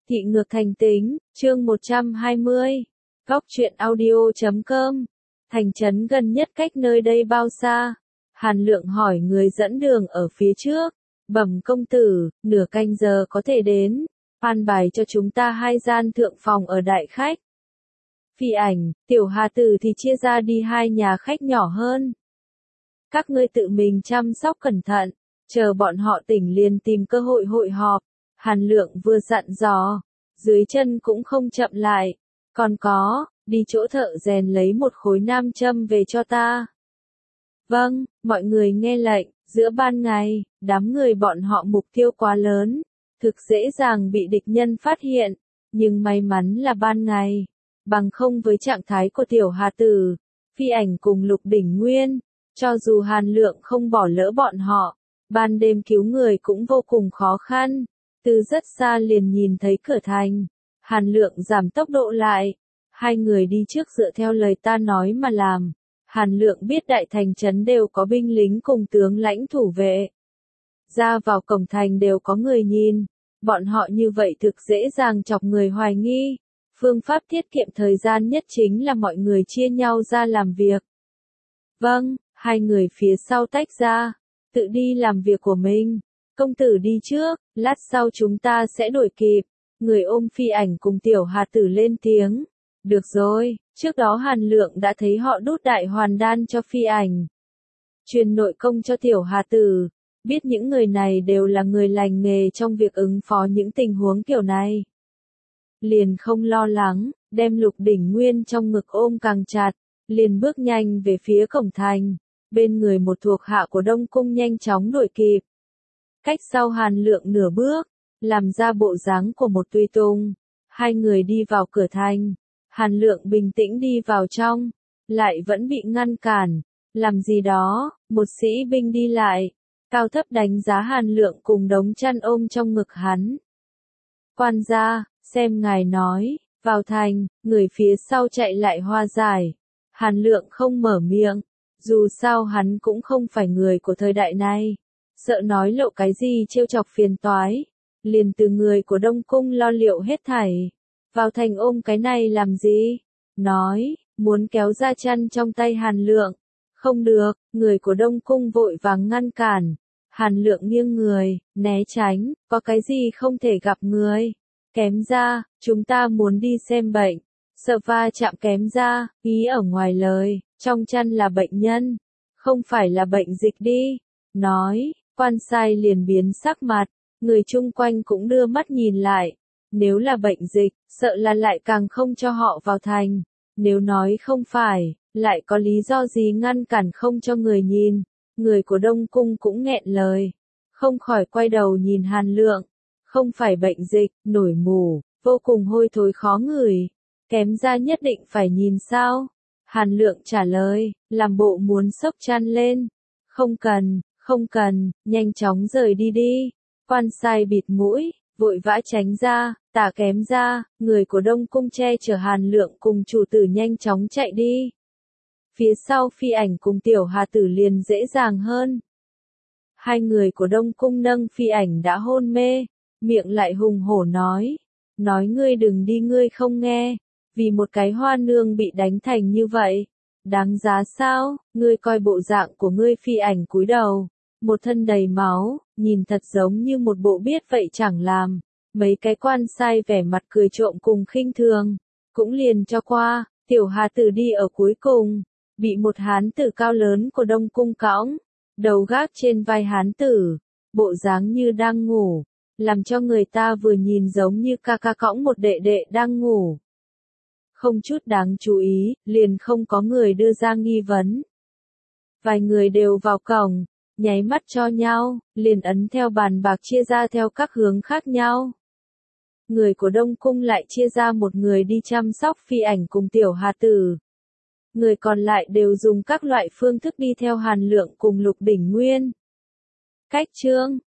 Thị ngược thành tính, chương 120. Góc truyện audio.com. Thành trấn gần nhất cách nơi đây bao xa? Hàn Lượng hỏi người dẫn đường ở phía trước. Bẩm công tử, nửa canh giờ có thể đến. An bài cho chúng ta 2 gian thượng phòng ở đại khách. Phi Ảnh, Tiểu Hà Tử thì chia ra đi 2 nhà khách nhỏ hơn. Các ngươi tự mình chăm sóc cẩn thận, chờ bọn họ tỉnh liền tìm cơ hội hội họp. Hàn Lượng vừa dặn dò, dưới chân cũng không chậm lại. Còn có, đi chỗ thợ rèn lấy một khối nam châm về cho ta. Vâng, mọi người nghe lệnh. Giữa ban ngày, đám người bọn họ mục tiêu quá lớn, thực dễ dàng bị địch nhân phát hiện, nhưng may mắn là ban ngày, bằng không với trạng thái của Tiểu Hà Tử, Phi Ảnh cùng Lục Đỉnh Nguyên, cho dù Hàn Lượng không bỏ lỡ bọn họ, ban đêm cứu người cũng vô cùng khó khăn. Từ rất xa liền nhìn thấy cửa thành, Hàn Lượng giảm tốc độ lại, 2 người đi trước dựa theo lời ta nói mà làm. Hàn Lượng biết đại thành trấn đều có binh lính cùng tướng lãnh thủ vệ. Ra vào cổng thành đều có người nhìn, bọn họ như vậy thực dễ dàng chọc người hoài nghi. Phương pháp tiết kiệm thời gian nhất chính là mọi người chia nhau ra làm việc. Vâng, 2 người phía sau tách ra, tự đi làm việc của mình. Công tử đi trước, lát sau chúng ta sẽ đuổi kịp. Người ôm Phi Ảnh cùng Tiểu Hà Tử lên tiếng. Được rồi, trước đó Hàn Lượng đã thấy họ đút đại hoàn đan cho Phi Ảnh. Truyền nội công cho Tiểu Hà Tử, biết những người này đều là người lành nghề trong việc ứng phó những tình huống kiểu này. Liền không lo lắng, đem Lục Đỉnh Nguyên trong ngực ôm càng chặt, liền bước nhanh về phía cổng thành. Bên người một thuộc hạ của Đông Cung nhanh chóng đuổi kịp. Cách sau Hàn Lượng nửa bước, làm ra bộ dáng của một tùy tùng. 2 người đi vào cửa thành. Hàn Lượng bình tĩnh đi vào trong, lại vẫn bị ngăn cản. Làm gì đó, một sĩ binh đi lại, cao thấp đánh giá Hàn Lượng cùng đống chăn ôm trong ngực hắn. Quan gia, xem ngài nói, vào thành, người phía sau chạy lại hòa giải. Hàn Lượng không mở miệng, dù sao hắn cũng không phải người của thời đại này, sợ nói lộ cái gì trêu chọc phiền toái, liền từ người của Đông Cung lo liệu hết thảy. Vào thành ôm cái này làm gì? Nói, muốn kéo ra chăn trong tay Hàn Lượng. Không được, người của Đông Cung vội vàng ngăn cản. Hàn Lượng nghiêng người, né tránh, có cái gì không thể gặp người. Kém ra, chúng ta muốn đi xem bệnh. Sợ va chạm kém ra, ý ở ngoài lời, trong chăn là bệnh nhân, không phải là bệnh dịch đi. Nói, quan sai liền biến sắc mặt, người chung quanh cũng đưa mắt nhìn lại. Nếu là bệnh dịch, sợ là lại càng không cho họ vào thành. Nếu nói không phải, lại có lý do gì ngăn cản không cho người nhìn. Người của Đông Cung cũng nghẹn lời, không khỏi quay đầu nhìn Hàn Lượng. Không phải bệnh dịch, nổi mù, vô cùng hôi thối khó ngửi. Kém ra nhất định phải nhìn sao? Hàn Lượng trả lời, làm bộ muốn xốc chăn lên. Không cần, nhanh chóng rời đi đi. Quan sai bịt mũi, vội vã tránh ra, tả kém ra, người của Đông Cung che chở Hàn Lượng cùng chủ tử nhanh chóng chạy đi. Phía sau Phi Ảnh cùng Tiểu Hà Tử liền dễ dàng hơn. 2 người của Đông Cung nâng Phi Ảnh đã hôn mê, miệng lại hùng hổ nói ngươi đừng đi, ngươi không nghe, vì một cái hoa nương bị đánh thành như vậy, đáng giá sao? Ngươi coi bộ dạng của ngươi. Phi Ảnh cúi đầu, một thân đầy máu, nhìn thật giống như một bộ biết vậy chẳng làm. Mấy cái quan sai vẻ mặt cười trộm cùng khinh thường, cũng liền cho qua. Tiểu Hà Tử đi ở cuối cùng, bị một hán tử cao lớn của Đông Cung cõng, đầu gác trên vai hán tử, bộ dáng như đang ngủ, làm cho người ta vừa nhìn giống như ca ca cõng một đệ đệ đang ngủ. Không chút đáng chú ý, liền không có người đưa ra nghi vấn. Vài người đều vào cổng, nháy mắt cho nhau, liền ấn theo bàn bạc chia ra theo các hướng khác nhau. Người của Đông Cung lại chia ra một người đi chăm sóc Phi Ảnh cùng Tiểu Hà Tử. Người còn lại đều dùng các loại phương thức đi theo Hàn Lượng cùng Lục Đỉnh Nguyên. Cách chương